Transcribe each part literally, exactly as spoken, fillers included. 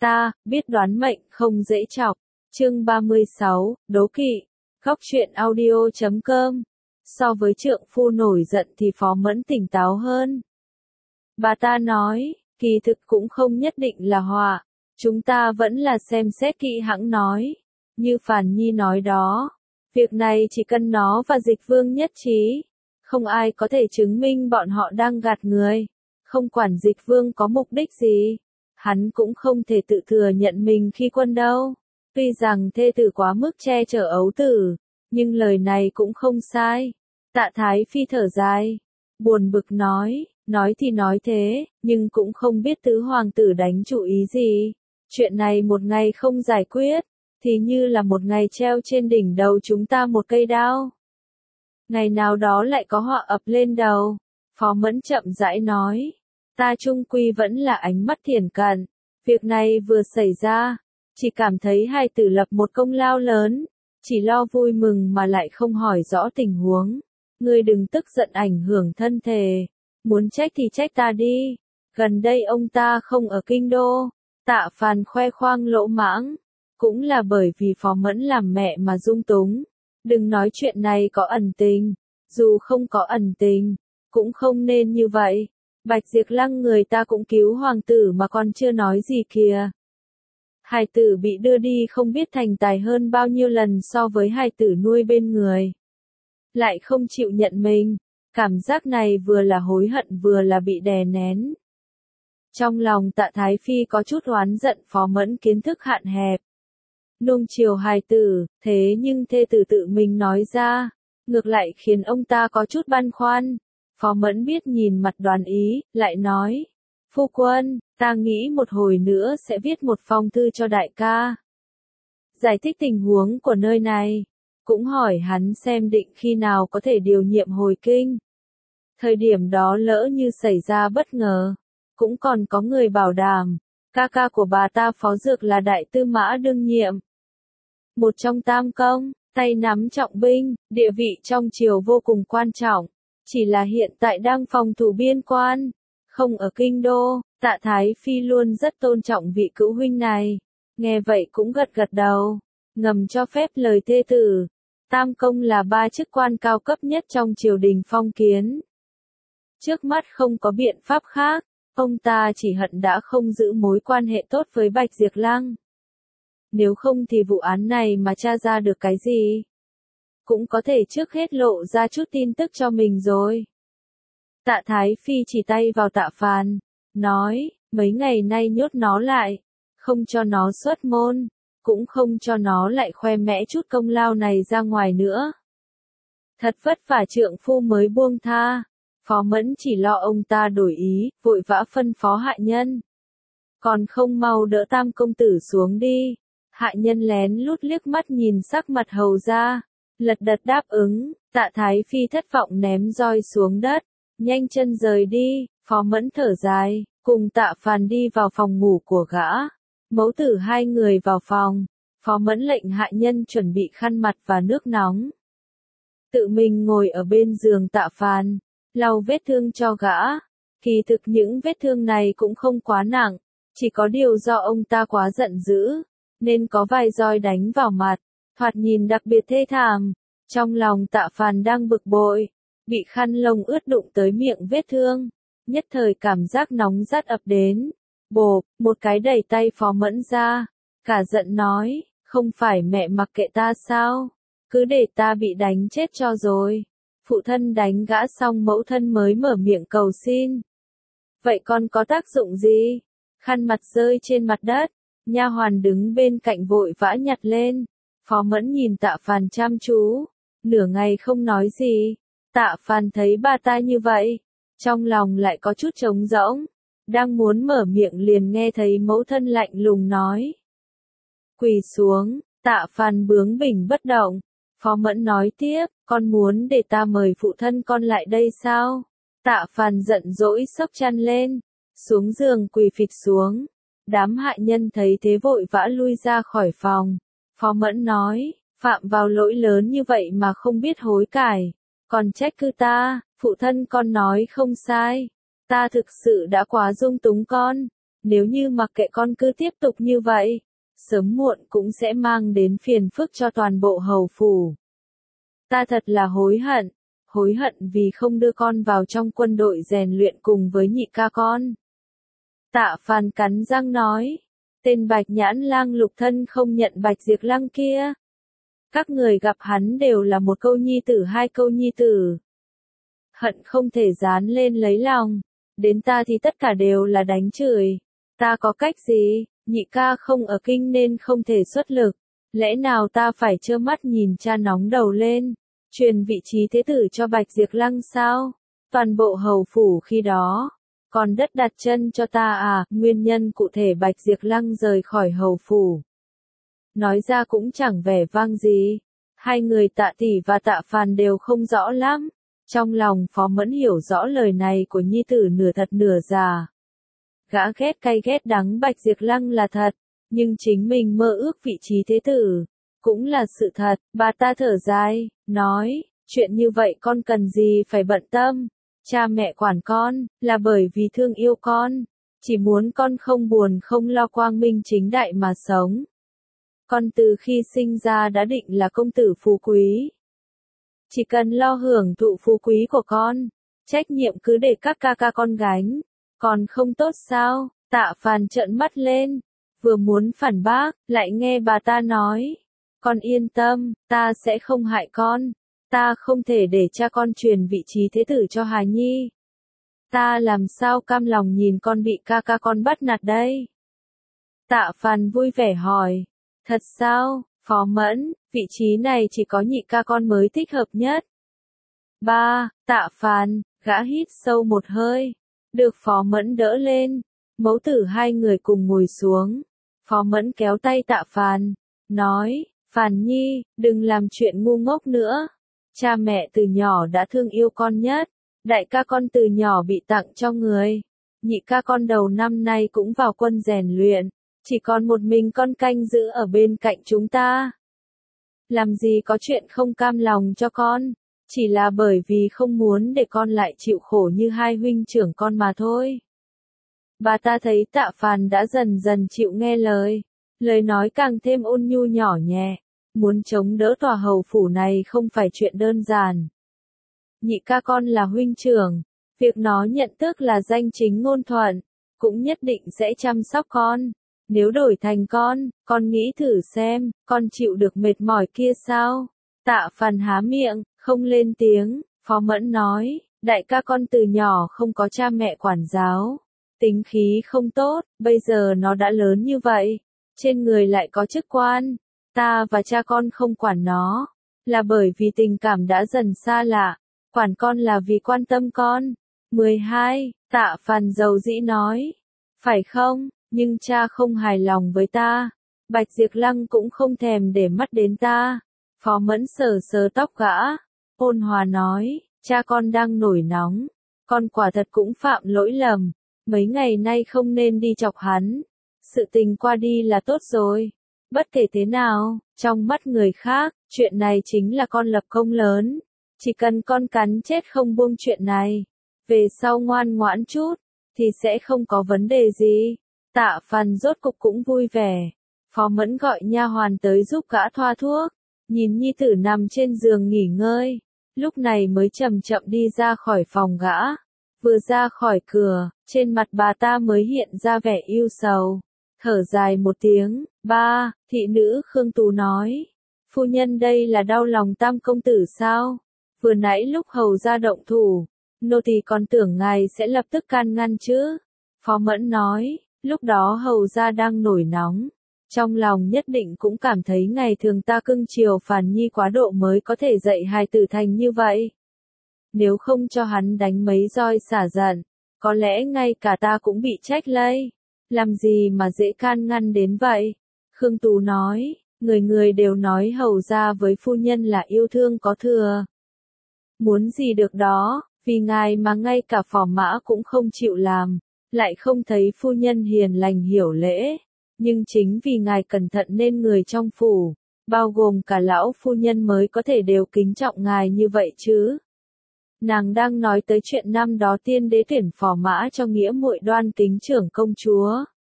Ta, biết đoán mệnh không dễ chọc. Chương ba mươi sáu, đố kỵ. Góc truyện audio chấm com. So với trượng phu nổi giận thì Phó Mẫn tỉnh táo hơn. Bà ta nói, kỳ thực cũng không nhất định là họa. Chúng ta vẫn là xem xét kỹ hãng nói. Như Phàn Nhi nói đó. Việc này chỉ cần nó và Dịch Vương nhất trí. Không ai có thể chứng minh bọn họ đang gạt người. Không quản Dịch Vương có mục đích gì. Hắn cũng không thể tự thừa nhận mình khi quân đâu. Tuy rằng thê tử quá mức che chở ấu tử. Nhưng lời này cũng không sai. Tạ Thái Phi thở dài. Buồn bực nói. Nói thì nói thế. Nhưng cũng không biết tứ hoàng tử đánh chủ ý gì. Chuyện này một ngày không giải quyết. Thì như là một ngày treo trên đỉnh đầu chúng ta một cây đao. Ngày nào đó lại có họa ập lên đầu. Phó Mẫn chậm rãi nói. Ta chung quy vẫn là ánh mắt thiển cận. Việc này vừa xảy ra. Chỉ cảm thấy hai tử lập một công lao lớn. Chỉ lo vui mừng mà lại không hỏi rõ tình huống. Ngươi đừng tức giận ảnh hưởng thân thể. Muốn trách thì trách ta đi. Gần đây ông ta không ở kinh đô. Tạ Phàn khoe khoang lỗ mãng. Cũng là bởi vì Phó Mẫn làm mẹ mà dung túng. Đừng nói chuyện này có ẩn tình. Dù không có ẩn tình. Cũng không nên như vậy. Bạch Diệp Lăng người ta cũng cứu hoàng tử mà còn chưa nói gì kìa. Hài tử bị đưa đi không biết thành tài hơn bao nhiêu lần so với hài tử nuôi bên người. Lại không chịu nhận mình. Cảm giác này vừa là hối hận vừa là bị đè nén. Trong lòng Tạ Thái Phi có chút oán giận Phó Mẫn kiến thức hạn hẹp. Nuông chiều hài tử, thế nhưng thê tử tự mình nói ra. Ngược lại khiến ông ta có chút băn khoăn. Phó Mẫn biết nhìn mặt đoán ý, lại nói. Phu quân, ta nghĩ một hồi nữa sẽ viết một phong thư cho đại ca. Giải thích tình huống của nơi này. Cũng hỏi hắn xem định khi nào có thể điều nhiệm hồi kinh. Thời điểm đó lỡ như xảy ra bất ngờ. Cũng còn có người bảo đảm. Ca ca của bà ta Phó Dược là đại tư mã đương nhiệm. Một trong tam công, tay nắm trọng binh, địa vị trong triều vô cùng quan trọng. Chỉ là hiện tại đang phòng thủ biên quan. Không ở kinh đô, Tạ Thái Phi luôn rất tôn trọng vị cữu huynh này. Nghe vậy cũng gật gật đầu. Ngầm cho phép lời thê tử. Tam công là ba chức quan cao cấp nhất trong triều đình phong kiến. Trước mắt không có biện pháp khác. Ông ta chỉ hận đã không giữ mối quan hệ tốt với Bạch Diệp Lăng. Nếu không thì vụ án này mà tra ra được cái gì? Cũng có thể trước hết lộ ra chút tin tức cho mình rồi. Tạ Thái Phi chỉ tay vào Tạ Phàn. Nói, mấy ngày nay nhốt nó lại. Không cho nó xuất môn. Cũng không cho nó lại khoe mẽ chút công lao này ra ngoài nữa. Thật vất vả trượng phu mới buông tha. Phó Mẫn chỉ lo ông ta đổi ý, vội vã phân phó hạ nhân. Còn không mau đỡ tam công tử xuống đi. Hạ nhân lén lút liếc mắt nhìn sắc mặt hầu ra. Lật đật đáp ứng, Tạ Thái Phi thất vọng ném roi xuống đất. Nhanh chân rời đi, Phó Mẫn thở dài, cùng Tạ Phàn đi vào phòng ngủ của gã. Mẫu tử hai người vào phòng. Phó Mẫn lệnh hạ nhân chuẩn bị khăn mặt và nước nóng. Tự mình ngồi ở bên giường Tạ Phàn. Lau vết thương cho gã. Kỳ thực những vết thương này cũng không quá nặng. Chỉ có điều do ông ta quá giận dữ. Nên có vài roi đánh vào mặt. Thoạt nhìn đặc biệt thê thảm. Trong lòng Tạ Phàn đang bực bội. Bị khăn lông ướt đụng tới miệng vết thương. Nhất thời cảm giác nóng rát ập đến. Bộp, một cái đẩy tay Phó Mẫn ra. Cả giận nói. Không phải mẹ mặc kệ ta sao? Cứ để ta bị đánh chết cho rồi. Phụ thân đánh gã xong mẫu thân mới mở miệng cầu xin. Vậy con có tác dụng gì? Khăn mặt rơi trên mặt đất. Nha hoàn đứng bên cạnh vội vã nhặt lên. Phó Mẫn nhìn Tạ Phàn chăm chú. Nửa ngày không nói gì. Tạ Phàn thấy bà ta như vậy. Trong lòng lại có chút trống rỗng. Đang muốn mở miệng liền nghe thấy mẫu thân lạnh lùng nói. Quỳ xuống. Tạ Phàn bướng bỉnh bất động. Phó Mẫn nói tiếp, con muốn để ta mời phụ thân con lại đây sao? Tạ Phàn giận dỗi xốc chăn lên, xuống giường quỳ phịch xuống. Đám hạ nhân thấy thế vội vã lui ra khỏi phòng. Phó Mẫn nói, phạm vào lỗi lớn như vậy mà không biết hối cải. Còn trách cứ ta, phụ thân con nói không sai. Ta thực sự đã quá dung túng con. Nếu như mặc kệ con cứ tiếp tục như vậy, sớm muộn cũng sẽ mang đến phiền phức cho toàn bộ hầu phủ. Ta thật là hối hận, hối hận vì không đưa con vào trong quân đội rèn luyện cùng với nhị ca con. Tạ Phàn cắn răng nói, tên Bạch Nhãn Lang lục thân không nhận Bạch Diệp Lăng kia. Các người gặp hắn đều là một câu nhi tử hai câu nhi tử. Hận không thể dán lên lấy lòng, đến ta thì tất cả đều là đánh chửi. Ta có cách gì, nhị ca không ở kinh nên không thể xuất lực. Lẽ nào ta phải trơ mắt nhìn cha nóng đầu lên, truyền vị trí thế tử cho Bạch Diệp Lăng sao? Toàn bộ hầu phủ khi đó, còn đất đặt chân cho ta à? Nguyên nhân cụ thể Bạch Diệp Lăng rời khỏi hầu phủ, nói ra cũng chẳng vẻ vang gì. Hai người Tạ tỷ và Tạ Phàn đều không rõ lắm. Trong lòng Phó Mẫn hiểu rõ lời này của nhi tử nửa thật nửa giả. Gã ghét cay ghét đắng Bạch Diệp Lăng là thật, nhưng chính mình mơ ước vị trí thế tử, cũng là sự thật. Bà ta thở dài, nói, chuyện như vậy con cần gì phải bận tâm. Cha mẹ quản con, là bởi vì thương yêu con, chỉ muốn con không buồn không lo quang minh chính đại mà sống. Con từ khi sinh ra đã định là công tử phú quý. Chỉ cần lo hưởng thụ phú quý của con, trách nhiệm cứ để các ca ca con gánh, còn không tốt sao? Tạ Phàn trợn mắt lên, vừa muốn phản bác, lại nghe bà ta nói, con yên tâm, ta sẽ không hại con, ta không thể để cha con truyền vị trí thế tử cho Hà Nhi. Ta làm sao cam lòng nhìn con bị ca ca con bắt nạt đây? Tạ Phàn vui vẻ hỏi, thật sao, Phó Mẫn, vị trí này chỉ có nhị ca con mới thích hợp nhất. Ba, Tạ Phàn, gã hít sâu một hơi, được Phó Mẫn đỡ lên, mẫu tử hai người cùng ngồi xuống. Phó Mẫn kéo tay Tạ Phàn, nói, Phàn Nhi, đừng làm chuyện ngu ngốc nữa. Cha mẹ từ nhỏ đã thương yêu con nhất, đại ca con từ nhỏ bị tặng cho người, nhị ca con đầu năm nay cũng vào quân rèn luyện, chỉ còn một mình con canh giữ ở bên cạnh chúng ta. Làm gì có chuyện không cam lòng cho con, chỉ là bởi vì không muốn để con lại chịu khổ như hai huynh trưởng con mà thôi. Bà ta thấy Tạ Phàn đã dần dần chịu nghe lời, lời nói càng thêm ôn nhu nhỏ nhẹ, muốn chống đỡ tòa hầu phủ này không phải chuyện đơn giản. Nhị ca con là huynh trưởng, việc nó nhận tước là danh chính ngôn thuận, cũng nhất định sẽ chăm sóc con. Nếu đổi thành con, con nghĩ thử xem, con chịu được mệt mỏi kia sao? Tạ Phàn há miệng, không lên tiếng. Phó Mẫn nói, đại ca con từ nhỏ không có cha mẹ quản giáo, tính khí không tốt, bây giờ nó đã lớn như vậy, trên người lại có chức quan, ta và cha con không quản nó, là bởi vì tình cảm đã dần xa lạ, quản con là vì quan tâm con. mười hai, Tạ Phàn dầu dĩ nói, phải không, nhưng cha không hài lòng với ta, Bạch Diệp Lăng cũng không thèm để mắt đến ta. Phó Mẫn sờ sờ tóc gã, ôn hòa nói, cha con đang nổi nóng, con quả thật cũng phạm lỗi lầm, mấy ngày nay không nên đi chọc hắn, sự tình qua đi là tốt rồi. Bất kể thế nào, trong mắt người khác, chuyện này chính là con lập công lớn, chỉ cần con cắn chết không buông chuyện này, về sau ngoan ngoãn chút, thì sẽ không có vấn đề gì. Tạ Phàn rốt cục cũng vui vẻ. Phó Mẫn gọi nha hoàn tới giúp gã thoa thuốc, nhìn nhi tử nằm trên giường nghỉ ngơi, lúc này mới chậm chậm đi ra khỏi phòng gã. Vừa ra khỏi cửa, trên mặt bà ta mới hiện ra vẻ ưu sầu, thở dài một tiếng. Ba, thị nữ Khương Tú nói, phu nhân đây là đau lòng Tam công tử sao? Vừa nãy lúc hầu ra động thủ, nô tỳ còn tưởng ngài sẽ lập tức can ngăn chứ. Phó Mẫn nói, lúc đó hầu ra đang nổi nóng, trong lòng nhất định cũng cảm thấy ngày thường ta cưng chiều Phàn Nhi quá độ mới có thể dạy hài tử thành như vậy. Nếu không cho hắn đánh mấy roi xả giận, có lẽ ngay cả ta cũng bị trách lây. Làm gì mà dễ can ngăn đến vậy? Khương Tú nói, người người đều nói hầu ra với phu nhân là yêu thương có thừa. Muốn gì được đó, vì ngài mà ngay cả phò mã cũng không chịu làm, lại không thấy phu nhân hiền lành hiểu lễ. Nhưng chính vì ngài cẩn thận nên người trong phủ, bao gồm cả lão phu nhân mới có thể đều kính trọng ngài như vậy chứ. Nàng đang nói tới chuyện năm đó tiên đế tuyển phò mã cho nghĩa muội Đoan Kính trưởng công chúa.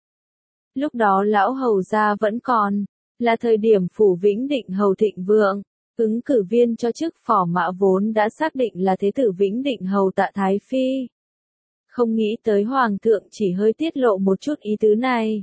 Lúc đó lão hầu gia vẫn còn, là thời điểm phủ Vĩnh Định hầu thịnh vượng, ứng cử viên cho chức phò mã vốn đã xác định là thế tử Vĩnh Định hầu Tạ Thái Phi. Không nghĩ tới hoàng thượng chỉ hơi tiết lộ một chút ý tứ này.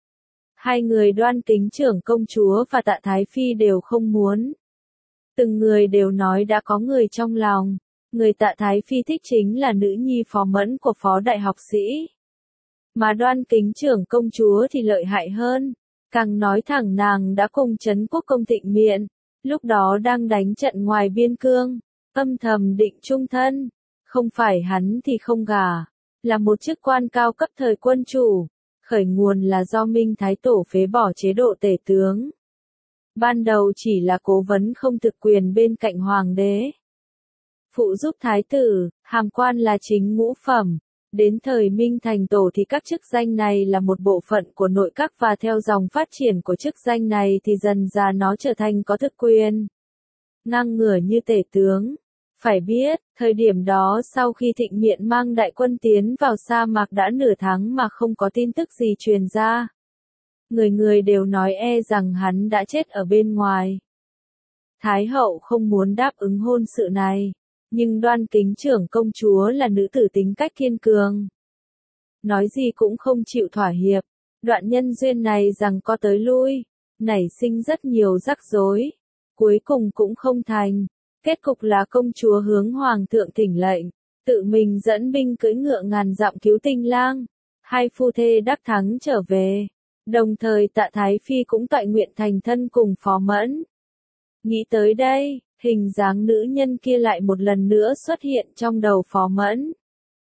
Hai người Đoan Kính trưởng công chúa và Tạ Thái Phi đều không muốn. Từng người đều nói đã có người trong lòng, người Tạ Thái Phi thích chính là nữ nhi Phó Mẫn của Phó Đại học sĩ. Mà Đoan Kính trưởng công chúa thì lợi hại hơn, càng nói thẳng nàng đã cùng Trấn Quốc công Thịnh Miện, lúc đó đang đánh trận ngoài biên cương, âm thầm định chung thân, không phải hắn thì không gả, là một chức quan cao cấp thời quân chủ, khởi nguồn là do Minh Thái Tổ phế bỏ chế độ tể tướng. Ban đầu chỉ là cố vấn không thực quyền bên cạnh hoàng đế. Phụ giúp thái tử, hàm quan là chính ngũ phẩm. Đến thời Minh Thành Tổ thì các chức danh này là một bộ phận của nội các và theo dòng phát triển của chức danh này thì dần ra nó trở thành có thực quyền. Ngang ngửa như tể tướng. Phải biết, thời điểm đó sau khi Thịnh Miện mang đại quân tiến vào sa mạc đã nửa tháng mà không có tin tức gì truyền ra. Người người đều nói e rằng hắn đã chết ở bên ngoài. Thái hậu không muốn đáp ứng hôn sự này. Nhưng Đoan Kính trưởng công chúa là nữ tử tính cách kiên cường. Nói gì cũng không chịu thỏa hiệp. Đoạn nhân duyên này rằng có tới lui, nảy sinh rất nhiều rắc rối. Cuối cùng cũng không thành. Kết cục là công chúa hướng hoàng thượng thỉnh lệnh, tự mình dẫn binh cưỡi ngựa ngàn dặm cứu Tinh Lang. Hai phu thê đắc thắng trở về. Đồng thời Tạ Thái Phi cũng toại nguyện thành thân cùng Phó Mẫn. Nghĩ tới đây, hình dáng nữ nhân kia lại một lần nữa xuất hiện trong đầu Phó Mẫn.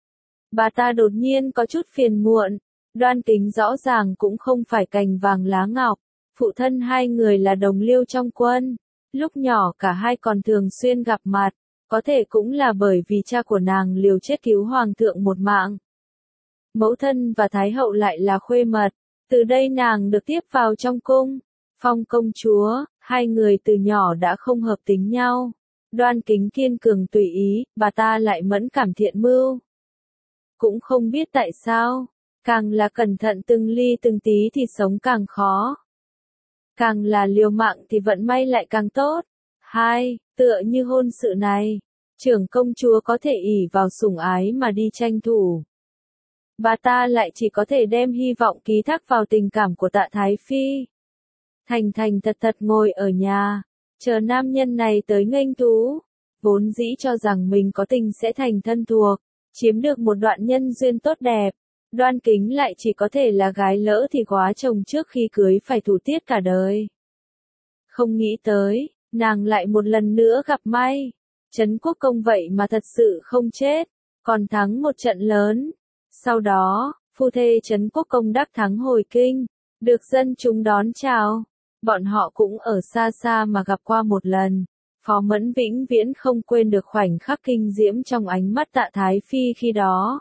Bà ta đột nhiên có chút phiền muộn, Đoan Kính rõ ràng cũng không phải cành vàng lá ngọc, phụ thân hai người là đồng liêu trong quân, lúc nhỏ cả hai còn thường xuyên gặp mặt, có thể cũng là bởi vì cha của nàng liều chết cứu hoàng thượng một mạng. Mẫu thân và Thái hậu lại là khuê mật, từ đây nàng được tiếp vào trong cung, phong công chúa. Hai người từ nhỏ đã không hợp tính nhau. Đoan Kính kiên cường tùy ý, bà ta lại mẫn cảm thiện mưu. Cũng không biết tại sao, càng là cẩn thận từng ly từng tí thì sống càng khó. Càng là liều mạng thì vận may lại càng tốt. Hai, tựa như hôn sự này, trưởng công chúa có thể ỷ vào sủng ái mà đi tranh thủ. Bà ta lại chỉ có thể đem hy vọng ký thác vào tình cảm của Tạ Thái Phi. Thành thành thật thật ngồi ở nhà, chờ nam nhân này tới nghênh thú, vốn dĩ cho rằng mình có tình sẽ thành thân thuộc, chiếm được một đoạn nhân duyên tốt đẹp, Đoan Kính lại chỉ có thể là gái lỡ thì góa chồng trước khi cưới phải thủ tiết cả đời. Không nghĩ tới, nàng lại một lần nữa gặp may, Trấn Quốc công vậy mà thật sự không chết, còn thắng một trận lớn. Sau đó, phu thê Trấn Quốc công đắc thắng hồi kinh, được dân chúng đón chào. Bọn họ cũng ở xa xa mà gặp qua một lần. Phó Mẫn vĩnh viễn không quên được khoảnh khắc kinh diễm trong ánh mắt Tạ Thái Phi khi đó.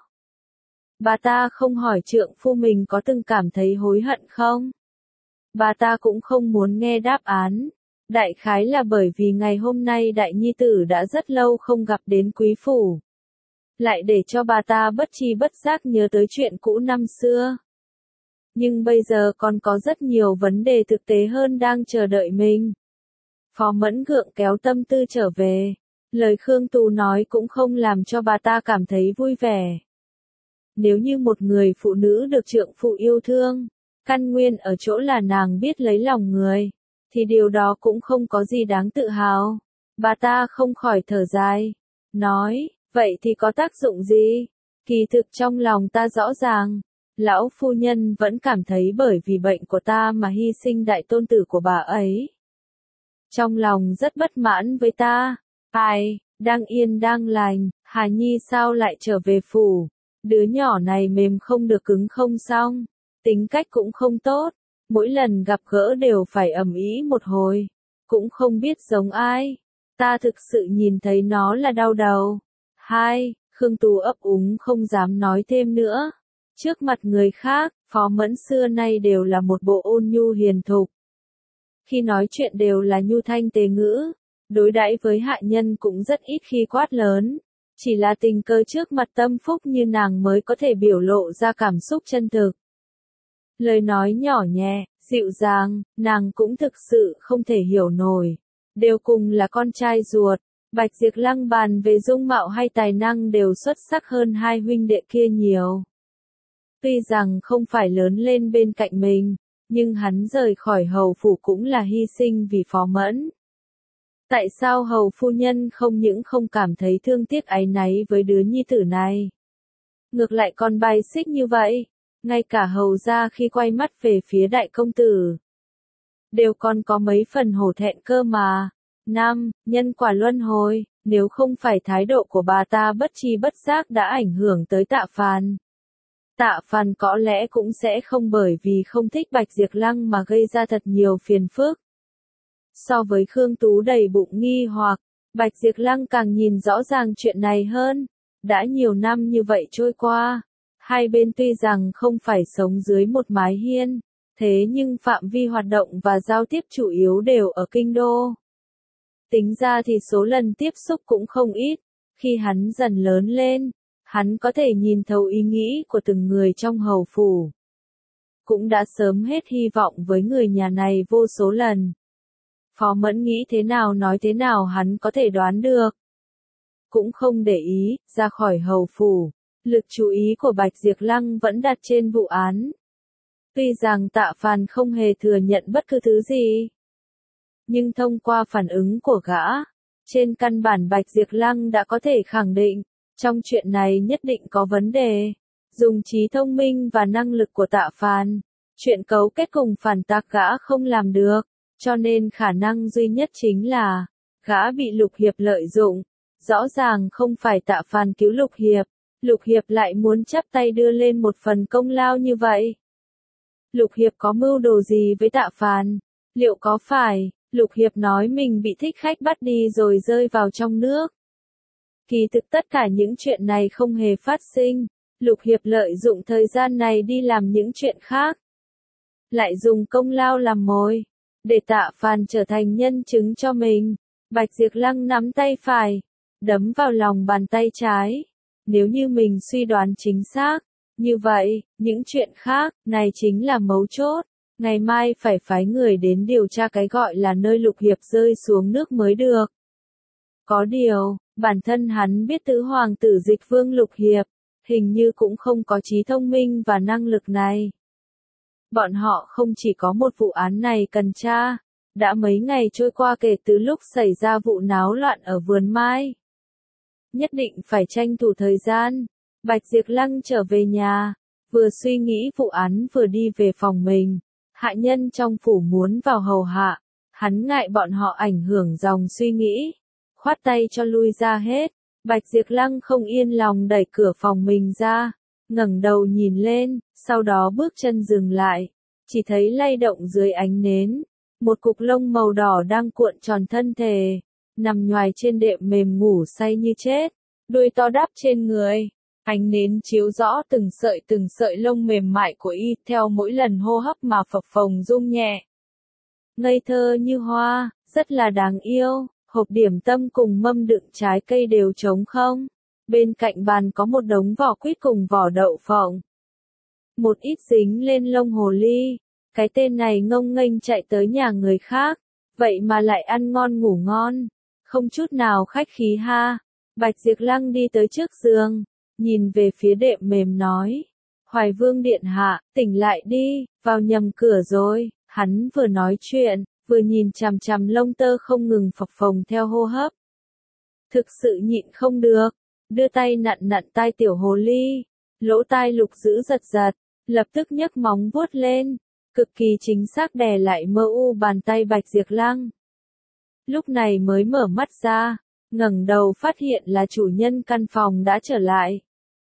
Bà ta không hỏi trượng phu mình có từng cảm thấy hối hận không? Bà ta cũng không muốn nghe đáp án. Đại khái là bởi vì ngày hôm nay đại nhi tử đã rất lâu không gặp đến quý phủ. Lại để cho bà ta bất tri bất giác nhớ tới chuyện cũ năm xưa. Nhưng bây giờ còn có rất nhiều vấn đề thực tế hơn đang chờ đợi mình. Phó Mẫn gượng kéo tâm tư trở về. Lời Khương Tú nói cũng không làm cho bà ta cảm thấy vui vẻ. Nếu như một người phụ nữ được trượng phu yêu thương, căn nguyên ở chỗ là nàng biết lấy lòng người, thì điều đó cũng không có gì đáng tự hào. Bà ta không khỏi thở dài. Nói, vậy thì có tác dụng gì? Kỳ thực trong lòng ta rõ ràng. Lão phu nhân vẫn cảm thấy bởi vì bệnh của ta mà hy sinh đại tôn tử của bà ấy. Trong lòng rất bất mãn với ta. Ai, đang yên đang lành, Hà Nhi sao lại trở về phủ? Đứa nhỏ này mềm không được cứng không xong, tính cách cũng không tốt, mỗi lần gặp gỡ đều phải ầm ĩ một hồi, cũng không biết giống ai. Ta thực sự nhìn thấy nó là đau đầu. Hai, Khương Tú ấp úng không dám nói thêm nữa. Trước mặt người khác, Phó Mẫn xưa nay đều là một bộ ôn nhu hiền thục. Khi nói chuyện đều là nhu thanh tế ngữ, đối đãi với hạ nhân cũng rất ít khi quát lớn. Chỉ là tình cờ trước mặt tâm phúc như nàng mới có thể biểu lộ ra cảm xúc chân thực. Lời nói nhỏ nhẹ, dịu dàng, nàng cũng thực sự không thể hiểu nổi. Đều cùng là con trai ruột, Bạch Diệp Lăng bàn về dung mạo hay tài năng đều xuất sắc hơn hai huynh đệ kia nhiều. Tuy rằng không phải lớn lên bên cạnh mình, nhưng hắn rời khỏi hầu phủ cũng là hy sinh vì Phó Mẫn. Tại sao hầu phu nhân không những không cảm thấy thương tiếc áy náy với đứa nhi tử này? Ngược lại còn bài xích như vậy, ngay cả hầu gia khi quay mắt về phía đại công tử. Đều còn có mấy phần hổ thẹn cơ mà. Năm, nhân quả luân hồi, nếu không phải thái độ của bà ta bất tri bất giác đã ảnh hưởng tới Tạ Phàn. Tạ Phàn có lẽ cũng sẽ không bởi vì không thích Bạch Diệp Lăng mà gây ra thật nhiều phiền phức. So với Khương Tú đầy bụng nghi hoặc, Bạch Diệp Lăng càng nhìn rõ ràng chuyện này hơn. Đã nhiều năm như vậy trôi qua, hai bên tuy rằng không phải sống dưới một mái hiên, thế nhưng phạm vi hoạt động và giao tiếp chủ yếu đều ở kinh đô. Tính ra thì số lần tiếp xúc cũng không ít, khi hắn dần lớn lên, hắn có thể nhìn thấu ý nghĩ của từng người trong hầu phủ. Cũng đã sớm hết hy vọng với người nhà này vô số lần. Phó Mẫn nghĩ thế nào nói thế nào hắn có thể đoán được. Cũng không để ý, ra khỏi hầu phủ, lực chú ý của Bạch Diệp Lăng vẫn đặt trên vụ án. Tuy rằng Tạ Phàn không hề thừa nhận bất cứ thứ gì, nhưng thông qua phản ứng của gã, trên căn bản Bạch Diệp Lăng đã có thể khẳng định, trong chuyện này nhất định có vấn đề. Dùng trí thông minh và năng lực của Tạ Phàn, chuyện cấu kết cùng phản tặc gã không làm được, cho nên khả năng duy nhất chính là, gã bị Lục Hiệp lợi dụng. Rõ ràng không phải Tạ Phàn cứu Lục Hiệp, Lục Hiệp lại muốn chắp tay đưa lên một phần công lao như vậy. Lục Hiệp có mưu đồ gì với Tạ Phàn? Liệu có phải, Lục Hiệp nói mình bị thích khách bắt đi rồi rơi vào trong nước? Kỳ thực tất cả những chuyện này không hề phát sinh, Lục Hiệp lợi dụng thời gian này đi làm những chuyện khác. Lại dùng công lao làm mồi, để Tạ Phàn trở thành nhân chứng cho mình. Bạch Diệp Lăng nắm tay phải, đấm vào lòng bàn tay trái. Nếu như mình suy đoán chính xác, như vậy, những chuyện khác, này chính là mấu chốt. Ngày mai phải phái người đến điều tra cái gọi là nơi Lục Hiệp rơi xuống nước mới được. Có điều, bản thân hắn biết tứ hoàng tử Dịch Vương Lục Hiệp, hình như cũng không có trí thông minh và năng lực này. Bọn họ không chỉ có một vụ án này cần tra, đã mấy ngày trôi qua kể từ lúc xảy ra vụ náo loạn ở vườn mai. Nhất định phải tranh thủ thời gian. Bạch Diệp Lăng trở về nhà, vừa suy nghĩ vụ án vừa đi về phòng mình. Hạ nhân trong phủ muốn vào hầu hạ, hắn ngại bọn họ ảnh hưởng dòng suy nghĩ, khoát tay cho lui ra hết. Bạch Diệp Lăng không yên lòng đẩy cửa phòng mình ra, ngẩng đầu nhìn lên, sau đó bước chân dừng lại, chỉ thấy lay động dưới ánh nến, một cục lông màu đỏ đang cuộn tròn thân thể, nằm nhoài trên đệm mềm ngủ say như chết, đuôi to đáp trên người. Ánh nến chiếu rõ từng sợi từng sợi lông mềm mại của y theo mỗi lần hô hấp mà phập phồng rung nhẹ. Ngây thơ như hoa, rất là đáng yêu. Hộp điểm tâm cùng mâm đựng trái cây đều trống không. Bên cạnh bàn có một đống vỏ quýt cùng vỏ đậu phộng. Một ít dính lên lông hồ ly. Cái tên này ngông nghênh chạy tới nhà người khác, vậy mà lại ăn ngon ngủ ngon, không chút nào khách khí ha. Bạch Diệp Lăng đi tới trước giường, nhìn về phía đệm mềm nói, Hoài Vương điện hạ, tỉnh lại đi, vào nhầm cửa rồi. Hắn vừa nói chuyện, vừa nhìn chằm chằm lông tơ không ngừng phập phồng theo hô hấp. Thực sự nhịn không được, đưa tay nặn nặn tai tiểu hồ ly, lỗ tai Lục Dữ giật giật, lập tức nhấc móng vuốt lên, cực kỳ chính xác đè lại mơ u bàn tay Bạch Diệp Lăng. Lúc này mới mở mắt ra, ngẩng đầu phát hiện là chủ nhân căn phòng đã trở lại.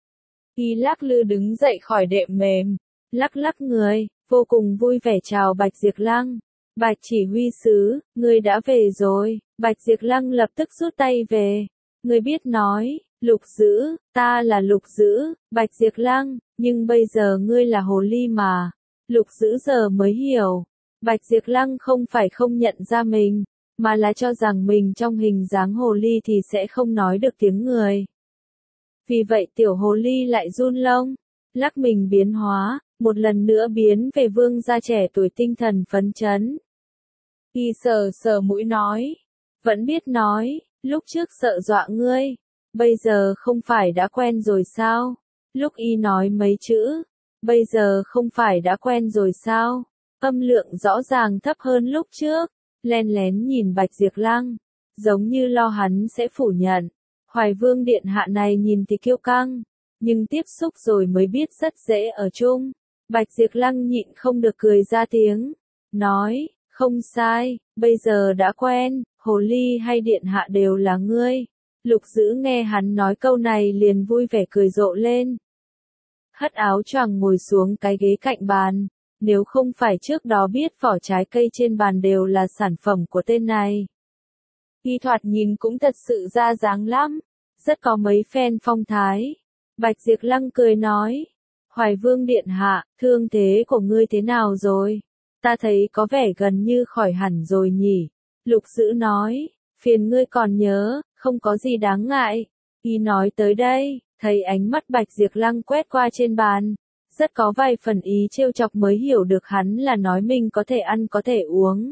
Y lắc lư đứng dậy khỏi đệm mềm, lắc lắc người, vô cùng vui vẻ chào Bạch Diệp Lăng. Bạch chỉ huy sứ, ngươi đã về rồi. Bạch Diệp Lăng lập tức rút tay về. Ngươi biết nói, Lục Dữ, ta là Lục Dữ, Bạch Diệp Lăng, nhưng bây giờ ngươi là hồ ly mà. Lục Dữ giờ mới hiểu. Bạch Diệp Lăng không phải không nhận ra mình, mà là cho rằng mình trong hình dáng hồ ly thì sẽ không nói được tiếng người. Vì vậy tiểu hồ ly lại run lông, lắc mình biến hóa, một lần nữa biến về vương gia trẻ tuổi tinh thần phấn chấn. Y sờ sờ mũi nói, vẫn biết nói, lúc trước sợ dọa ngươi, bây giờ không phải đã quen rồi sao? Lúc y nói mấy chữ, bây giờ không phải đã quen rồi sao? Âm lượng rõ ràng thấp hơn lúc trước, len lén nhìn Bạch Diệp Lăng, giống như lo hắn sẽ phủ nhận. Hoài Vương điện hạ này nhìn thì kiêu căng, nhưng tiếp xúc rồi mới biết rất dễ ở chung. Bạch Diệp Lăng nhịn không được cười ra tiếng, nói, không sai, bây giờ đã quen, hồ ly hay điện hạ đều là ngươi. Lục Dữ nghe hắn nói câu này liền vui vẻ cười rộ lên. Hất áo choàng ngồi xuống cái ghế cạnh bàn, nếu không phải trước đó biết vỏ trái cây trên bàn đều là sản phẩm của tên này. Y thoạt nhìn cũng thật sự ra dáng lắm, rất có mấy phen phong thái. Bạch Diệp Lăng cười nói, Hoài Vương điện hạ, thương thế của ngươi thế nào rồi? Ta thấy có vẻ gần như khỏi hẳn rồi nhỉ? Lục Dữ nói, phiền ngươi còn nhớ, không có gì đáng ngại. Y nói tới đây, thấy ánh mắt Bạch Diệp Lăng quét qua trên bàn, rất có vài phần ý trêu chọc mới hiểu được hắn là nói mình có thể ăn có thể uống.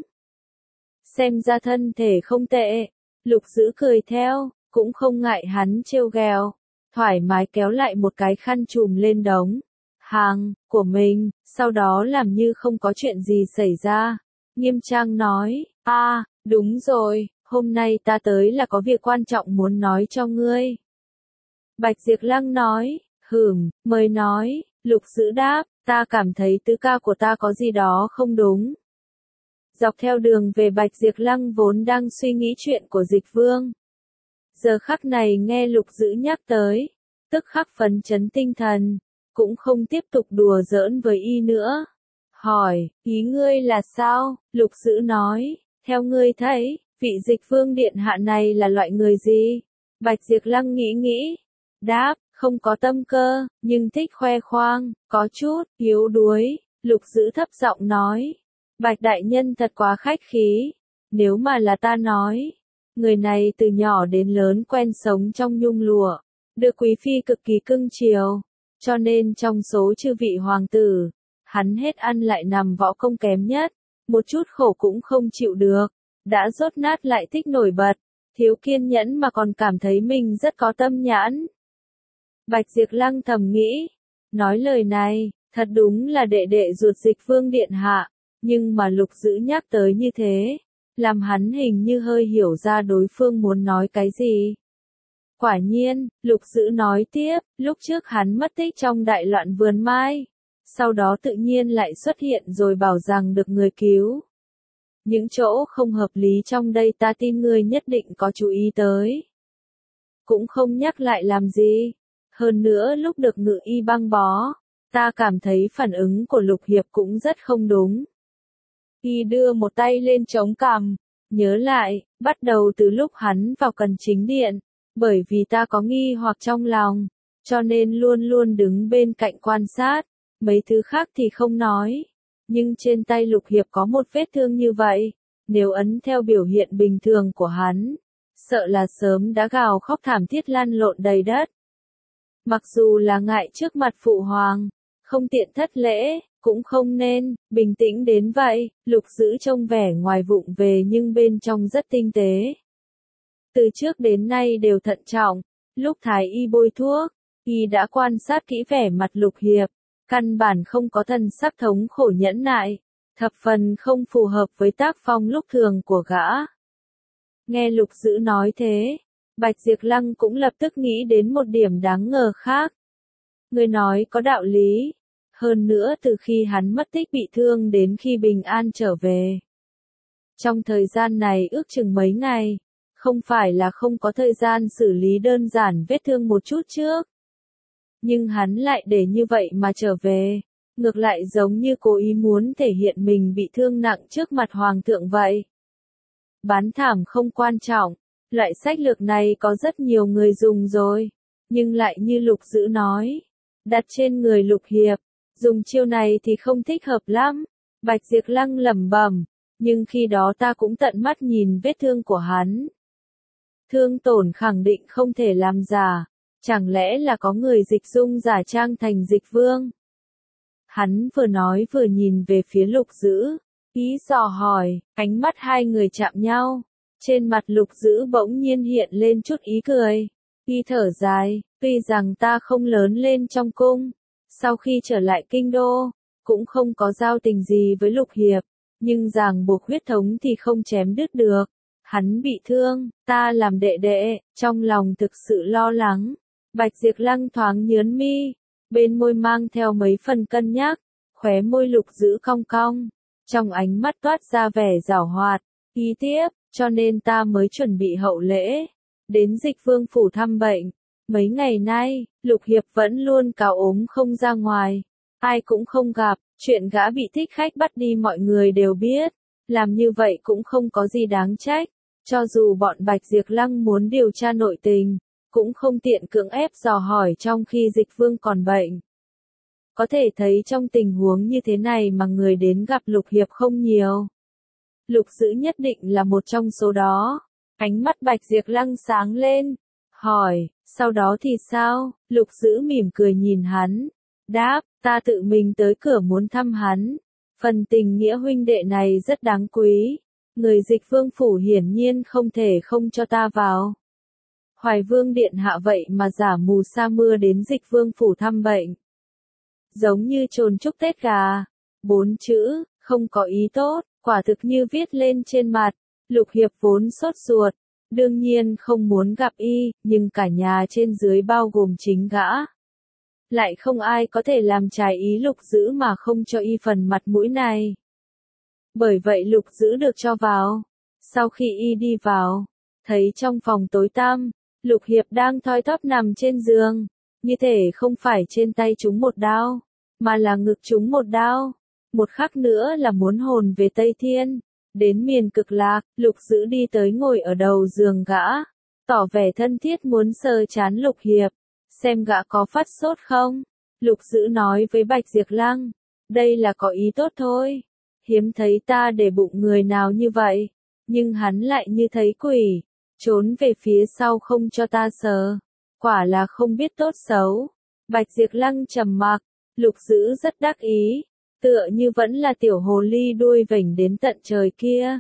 Xem ra thân thể không tệ, Lục Dữ cười theo, cũng không ngại hắn trêu ghẹo, thoải mái kéo lại một cái khăn trùm lên đống hàng của mình, sau đó làm như không có chuyện gì xảy ra. Nghiêm trang nói, a, à, đúng rồi, hôm nay ta tới là có việc quan trọng muốn nói cho ngươi. Bạch Diệp Lăng nói, hửm, mời nói. Lục Dữ đáp, ta cảm thấy tứ ca của ta có gì đó không đúng. Dọc theo đường về Bạch Diệp Lăng vốn đang suy nghĩ chuyện của Dịch Vương. Giờ khắc này nghe Lục Dữ nhắc tới, tức khắc phấn chấn tinh thần, cũng không tiếp tục đùa giỡn với y nữa. Hỏi, ý ngươi là sao? Lục Dữ nói, theo ngươi thấy, vị Dịch Vương điện hạ này là loại người gì? Bạch Diệp Lăng nghĩ nghĩ, đáp, không có tâm cơ, nhưng thích khoe khoang, có chút yếu đuối. Lục Dữ thấp giọng nói, Bạch đại nhân thật quá khách khí, nếu mà là ta nói, người này từ nhỏ đến lớn quen sống trong nhung lụa, được quý phi cực kỳ cưng chiều, cho nên trong số chư vị hoàng tử, hắn hết ăn lại nằm võ công kém nhất, một chút khổ cũng không chịu được, đã dốt nát lại thích nổi bật, thiếu kiên nhẫn mà còn cảm thấy mình rất có tâm nhãn. Bạch Diệp Lăng thầm nghĩ, nói lời này, thật đúng là đệ đệ ruột Dịch Vương điện hạ, nhưng mà Lục Dữ nhắc tới như thế, làm hắn hình như hơi hiểu ra đối phương muốn nói cái gì. Quả nhiên, Lục Dữ nói tiếp, lúc trước hắn mất tích trong đại loạn vườn mai, sau đó tự nhiên lại xuất hiện rồi bảo rằng được người cứu. Những chỗ không hợp lý trong đây ta tin ngươi nhất định có chú ý tới. Cũng không nhắc lại làm gì. Hơn nữa lúc được Ngự Y băng bó, ta cảm thấy phản ứng của Lục Hiệp cũng rất không đúng. Y đưa một tay lên chống cằm, nhớ lại, bắt đầu từ lúc hắn vào Cần Chính Điện, bởi vì ta có nghi hoặc trong lòng, cho nên luôn luôn đứng bên cạnh quan sát, mấy thứ khác thì không nói. Nhưng trên tay Lục Hiệp có một vết thương như vậy, nếu ấn theo biểu hiện bình thường của hắn, sợ là sớm đã gào khóc thảm thiết lăn lộn đầy đất. Mặc dù là ngại trước mặt phụ hoàng, không tiện thất lễ, cũng không nên, bình tĩnh đến vậy. Lục Dữ trông vẻ ngoài vụng về nhưng bên trong rất tinh tế. Từ trước đến nay đều thận trọng, lúc thái y bôi thuốc, y đã quan sát kỹ vẻ mặt Lục Hiệp, căn bản không có thần sắc thống khổ nhẫn nại, thập phần không phù hợp với tác phong lúc thường của gã. Nghe Lục Dữ nói thế, Bạch Diệp Lăng cũng lập tức nghĩ đến một điểm đáng ngờ khác. Người nói có đạo lý. Hơn nữa từ khi hắn mất tích bị thương đến khi bình an trở về. Trong thời gian này ước chừng mấy ngày, không phải là không có thời gian xử lý đơn giản vết thương một chút trước. Nhưng hắn lại để như vậy mà trở về, ngược lại giống như cố ý muốn thể hiện mình bị thương nặng trước mặt hoàng thượng vậy. Bán thảm không quan trọng, loại sách lược này có rất nhiều người dùng rồi, nhưng lại như Lục Dữ nói, đặt trên người Lục Hiệp, dùng chiêu này thì không thích hợp lắm. Bạch Diệp Lăng lẩm bẩm, nhưng khi đó ta cũng tận mắt nhìn vết thương của hắn. Thương tổn khẳng định không thể làm giả, Chẳng lẽ là có người dịch dung giả trang thành Dịch Vương? Hắn vừa nói vừa nhìn về phía Lục Dữ, ý dò hỏi, ánh mắt hai người chạm nhau. Trên mặt Lục Dữ bỗng nhiên hiện lên chút ý cười. Y thở dài, tuy rằng ta không lớn lên trong cung, sau khi trở lại kinh đô, cũng không có giao tình gì với Lục Hiệp, nhưng ràng buộc huyết thống thì không chém đứt được. Hắn bị thương, ta làm đệ đệ, trong lòng thực sự lo lắng. Bạch Diệp Lăng thoáng nhớn mi, bên môi mang theo mấy phần cân nhắc, khóe môi Lục Dữ cong cong, trong ánh mắt toát ra vẻ giảo hoạt. Ý tiếp, cho nên ta mới chuẩn bị hậu lễ, đến Dịch Vương phủ thăm bệnh. Mấy ngày nay, Lục Hiệp vẫn luôn cáo ốm không ra ngoài, ai cũng không gặp, chuyện gã bị thích khách bắt đi mọi người đều biết, làm như vậy cũng không có gì đáng trách, cho dù bọn Bạch Diệp Lăng muốn điều tra nội tình, cũng không tiện cưỡng ép dò hỏi trong khi Dịch Vương còn bệnh. Có thể thấy trong tình huống như thế này mà người đến gặp Lục Hiệp không nhiều. Lục Dữ nhất định là một trong số đó. Ánh mắt Bạch Diệp Lăng sáng lên, hỏi, sau đó thì sao? Lục Dữ mỉm cười nhìn hắn, đáp, ta tự mình tới cửa muốn thăm hắn. Phần tình nghĩa huynh đệ này rất đáng quý. Người Dịch Vương phủ hiển nhiên không thể không cho ta vào. Hoài Vương điện hạ vậy mà giả mù sa mưa đến Dịch Vương phủ thăm bệnh. Giống như trồn chúc Tết gà. Bốn chữ, không có ý tốt, quả thực như viết lên trên mặt. Lục Hiệp vốn sốt ruột, đương nhiên không muốn gặp y, nhưng cả nhà trên dưới bao gồm chính gã. Lại không ai có thể làm trái ý Lục Dữ mà không cho y phần mặt mũi này. Bởi vậy Lục Dữ được cho vào. Sau khi y đi vào, thấy trong phòng tối tăm, Lục Hiệp đang thoi thóp nằm trên giường, như thể không phải trên tay trúng một đao, mà là ngực trúng một đao. Một khắc nữa là muốn hồn về Tây Thiên, đến miền Cực Lạc. Lục Dữ đi tới ngồi ở đầu giường gã, tỏ vẻ thân thiết muốn sờ trán Lục Hiệp, xem gã có phát sốt không. Lục Dữ nói với Bạch Diệp Lăng, đây là có ý tốt thôi, hiếm thấy ta để bụng người nào như vậy, nhưng hắn lại như thấy quỷ, trốn về phía sau không cho ta sờ, quả là không biết tốt xấu. Bạch Diệp Lăng trầm mặc, Lục Dữ rất đắc ý, tựa như vẫn là tiểu hồ ly đuôi vểnh đến tận trời kia.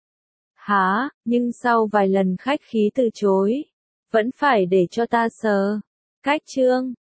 Hả, nhưng sau vài lần khách khí từ chối, vẫn phải để cho ta sờ. Cách chương